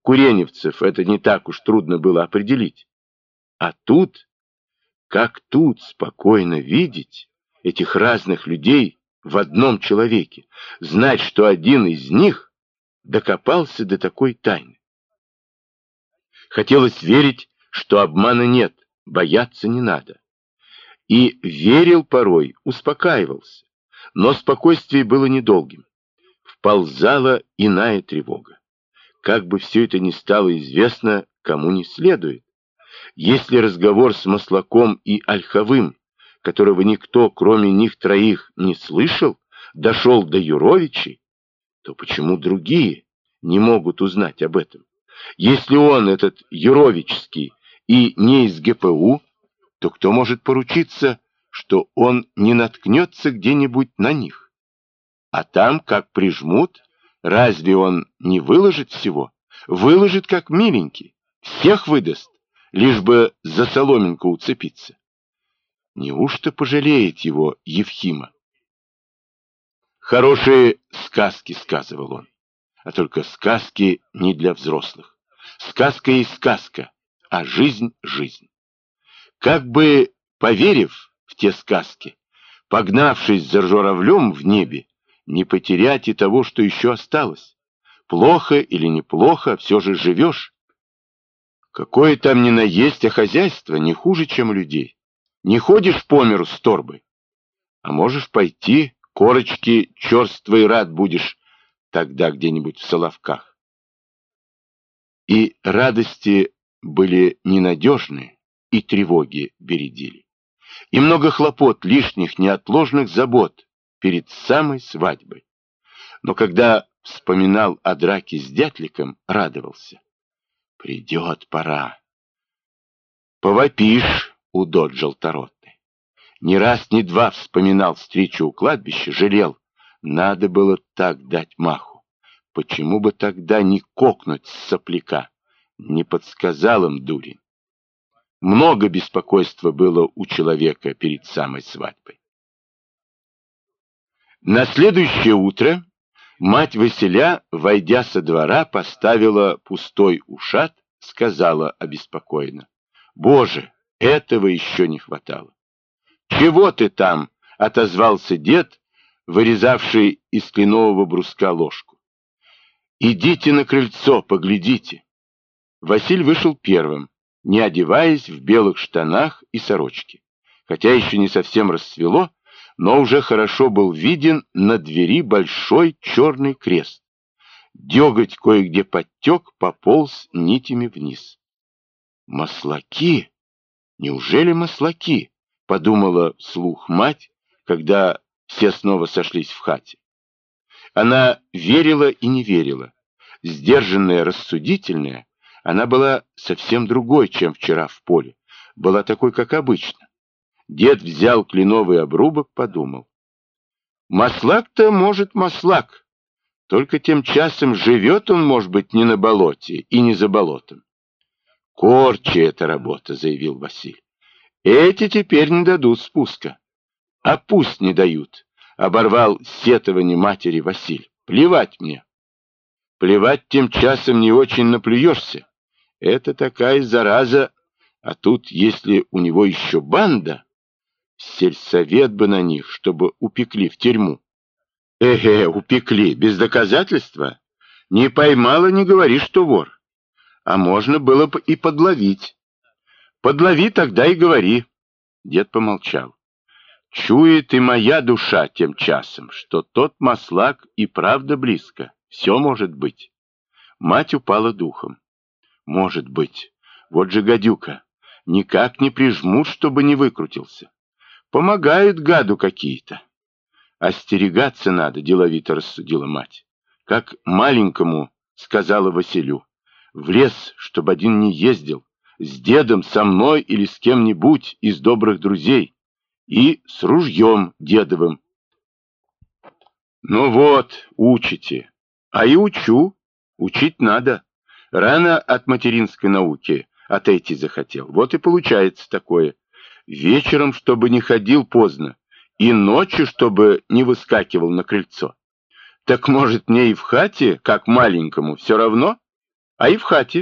куреневцев это не так уж трудно было определить. А тут, как тут спокойно видеть этих разных людей в одном человеке, знать, что один из них докопался до такой тайны. Хотелось верить, что обмана нет, бояться не надо. И верил порой, успокаивался, но спокойствие было недолгим. Вползала иная тревога. Как бы все это ни стало известно, кому не следует. Если разговор с Маслаком и Ольховым, которого никто, кроме них троих, не слышал, дошел до Юровичей, то почему другие не могут узнать об этом? Если он, этот Юровичский, и не из ГПУ, то кто может поручиться, что он не наткнется где-нибудь на них? А там, как прижмут, разве он не выложит всего? Выложит, как миленький, всех выдаст, лишь бы за соломинку уцепиться. Неужто пожалеет его Евхима? Хорошие сказки, сказывал он, а только сказки не для взрослых. Сказка есть сказка, а жизнь — жизнь. Как бы, поверив в те сказки, погнавшись за журавлем в небе, не потерять и того, что еще осталось. Плохо или неплохо, все же живешь. Какое там ни наесть, а хозяйство не хуже, чем у людей. Не ходишь по миру с торбой, а можешь пойти, корочки черствый рад будешь тогда где-нибудь в Соловках. И радости были ненадежные, и тревоги бередили. И много хлопот, лишних, неотложных забот перед самой свадьбой. Но когда вспоминал о драке с дятликом, радовался. Придет пора. Повопишь, удот желторотный. Ни раз, ни два вспоминал встречу у кладбища, жалел. Надо было так дать маху. Почему бы тогда не кокнуть с сопляка? Не подсказал им дурень. Много беспокойства было у человека перед самой свадьбой. На следующее утро мать Василя, войдя со двора, поставила пустой ушат, сказала обеспокоенно: «Боже, этого еще не хватало!» «Чего ты там?» — отозвался дед, вырезавший из кленового бруска ложку. «Идите на крыльцо, поглядите». Василь вышел первым, не одеваясь, в белых штанах и сорочке. Хотя еще не совсем расцвело, но уже хорошо был виден на двери большой черный крест. Деготь кое-где подтек, пополз нитями вниз. «Маслаки? Неужели маслаки?» — подумала вслух мать, когда все снова сошлись в хате. Она верила и не верила. Сдержанная, рассудительная, она была совсем другой, чем вчера в поле. Была такой, как обычно. Дед взял кленовый обрубок, подумал. Маслак-то, может, маслак. Только тем часом живет он, может быть, не на болоте и не за болотом. Корчи эта работа, заявил Василь. Эти теперь не дадут спуска. А пусть не дают, оборвал сетование матери Василь. Плевать мне. Плевать тем часом не очень наплюешься. Это такая зараза, а тут, если у него еще банда, сельсовет бы на них, чтобы упекли в тюрьму. Упекли, без доказательства? Не поймала, не говори, что вор. А можно было бы и подловить. Подлови тогда и говори. Дед помолчал. Чует и моя душа тем часом, что тот маслак и правда близко. Все может быть. Мать упала духом. Может быть. Вот же гадюка. Никак не прижмут, чтобы не выкрутился. Помогают гаду какие-то. Остерегаться надо, деловито рассудила мать. Как маленькому, сказала Василю. В лес, чтобы один не ездил. С дедом, со мной или с кем-нибудь из добрых друзей. И с ружьем дедовым. Ну вот, учите. А и учу. Учить надо. Рано от материнской науки отойти захотел. Вот и получается такое. Вечером, чтобы не ходил поздно, и ночью, чтобы не выскакивал на крыльцо. Так может мне и в хате, как маленькому, все равно? А и в хате